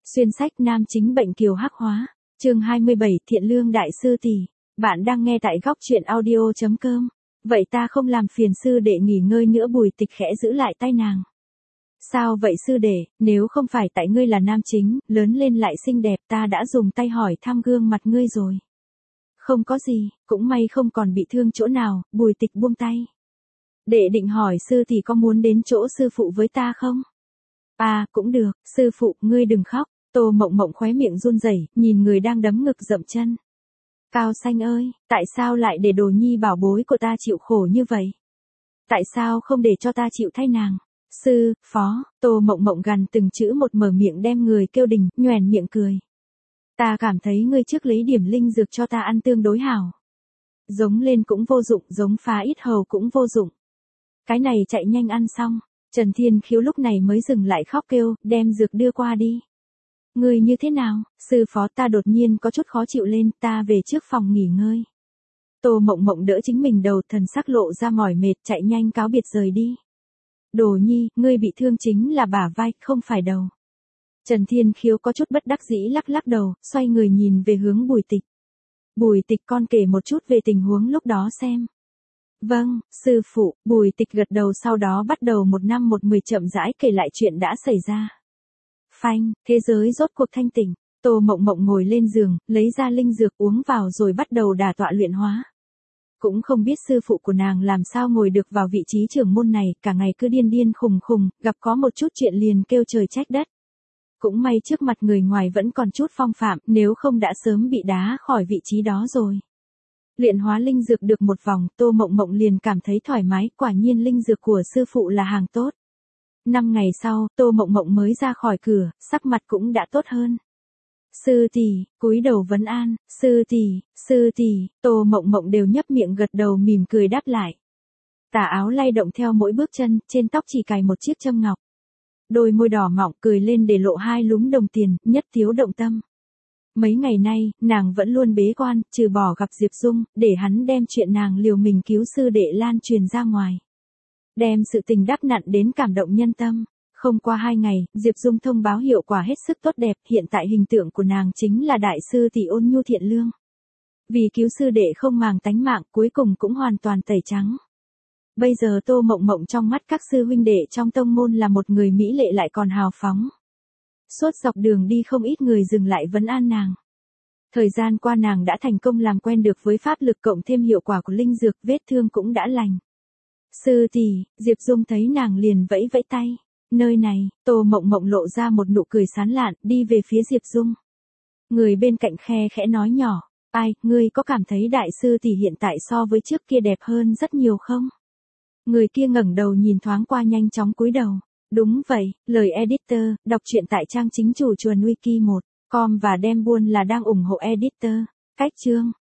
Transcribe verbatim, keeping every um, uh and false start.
Xuyên sách nam chính bệnh kiều hắc hóa. Chương hai mươi bảy Thiện lương đại sư tỷ. Bạn đang nghe tại góc truyện audio chấm com. Vậy ta không làm phiền sư đệ nghỉ ngơi nữa. Bùi Tịch khẽ giữ lại tay nàng. Sao vậy sư đệ, nếu không phải tại ngươi là nam chính, lớn lên lại xinh đẹp, ta đã dùng tay hỏi thăm gương mặt ngươi rồi. Không có gì, cũng may không còn bị thương chỗ nào. Bùi Tịch buông tay. Đệ định hỏi sư tỷ có muốn đến chỗ sư phụ với ta không? À, cũng được, sư phụ, ngươi đừng khóc. Tô Mộng Mộng khóe miệng run rẩy, nhìn người đang đấm ngực dậm chân. Cao Xanh ơi, tại sao lại để Đồ Nhi bảo bối của ta chịu khổ như vậy? Tại sao không để cho ta chịu thay nàng? Sư, phó, Tô Mộng Mộng gằn từng chữ một, mở miệng đem người kêu đình, nhoẻn miệng cười. Ta cảm thấy ngươi trước lấy điểm linh dược cho ta ăn tương đối hảo. Giống lên cũng vô dụng, giống phá ít hầu cũng vô dụng. Cái này chạy nhanh ăn xong. Trần Thiên Khiếu lúc này mới dừng lại khóc kêu, đem dược đưa qua đi. Ngươi như thế nào, sư phó? Ta đột nhiên có chút khó chịu lên, ta về trước phòng nghỉ ngơi. Tô Mộng Mộng đỡ chính mình đầu, thần sắc lộ ra mỏi mệt, chạy nhanh cáo biệt rời đi. Đồ Nhi, ngươi bị thương chính là bả vai, không phải đầu. Trần Thiên Khiếu có chút bất đắc dĩ lắc lắc đầu, xoay người nhìn về hướng Bùi Tịch. Bùi Tịch, con kể một chút về tình huống lúc đó xem. Vâng, sư phụ. Bùi Tịch gật đầu, sau đó bắt đầu một năm một mười chậm rãi kể lại chuyện đã xảy ra. Phanh, thế giới rốt cuộc thanh tỉnh. Tô Mộng Mộng ngồi lên giường, lấy ra linh dược uống vào rồi bắt đầu đả tọa luyện hóa. Cũng không biết sư phụ của nàng làm sao ngồi được vào vị trí trưởng môn này, cả ngày cứ điên điên khùng khùng, gặp có một chút chuyện liền kêu trời trách đất. Cũng may trước mặt người ngoài vẫn còn chút phong phạm, nếu không đã sớm bị đá khỏi vị trí đó rồi. Luyện hóa linh dược được một vòng, Tô Mộng Mộng liền cảm thấy thoải mái, quả nhiên linh dược của sư phụ là hàng tốt. Năm ngày sau, Tô Mộng Mộng mới ra khỏi cửa, sắc mặt cũng đã tốt hơn. Sư tỷ, cúi đầu vấn an, sư tỷ, sư tỷ, Tô Mộng Mộng đều nhấp miệng gật đầu mỉm cười đáp lại. Tà áo lay động theo mỗi bước chân, trên tóc chỉ cài một chiếc châm ngọc. Đôi môi đỏ mọng cười lên để lộ hai lúm đồng tiền, nhất thiếu động tâm. Mấy ngày nay, nàng vẫn luôn bế quan, trừ bỏ gặp Diệp Dung, để hắn đem chuyện nàng liều mình cứu sư đệ lan truyền ra ngoài. Đem sự tình đắp nặn đến cảm động nhân tâm. Không qua hai ngày, Diệp Dung thông báo hiệu quả hết sức tốt đẹp, hiện tại hình tượng của nàng chính là đại sư tỷ ôn nhu thiện lương. Vì cứu sư đệ không màng tánh mạng, cuối cùng cũng hoàn toàn tẩy trắng. Bây giờ Tô Mộng Mộng trong mắt các sư huynh đệ trong tông môn là một người mỹ lệ lại còn hào phóng. Suốt dọc đường đi không ít người dừng lại vấn an nàng. Thời gian qua nàng đã thành công làm quen được với pháp lực cộng thêm hiệu quả của linh dược, vết thương cũng đã lành. Sư tỷ, Diệp Dung thấy nàng liền vẫy vẫy tay. Nơi này, Tô Mộng Mộng lộ ra một nụ cười sán lạn, đi về phía Diệp Dung. Người bên cạnh khe khẽ nói nhỏ, ai, ngươi có cảm thấy đại sư tỷ hiện tại so với trước kia đẹp hơn rất nhiều không? Người kia ngẩng đầu nhìn thoáng qua nhanh chóng cúi đầu. Đúng vậy, lời editor, đọc truyện tại trang chính chủ chuồn wiki một chấm com và đem buôn là đang ủng hộ editor. Cách chương.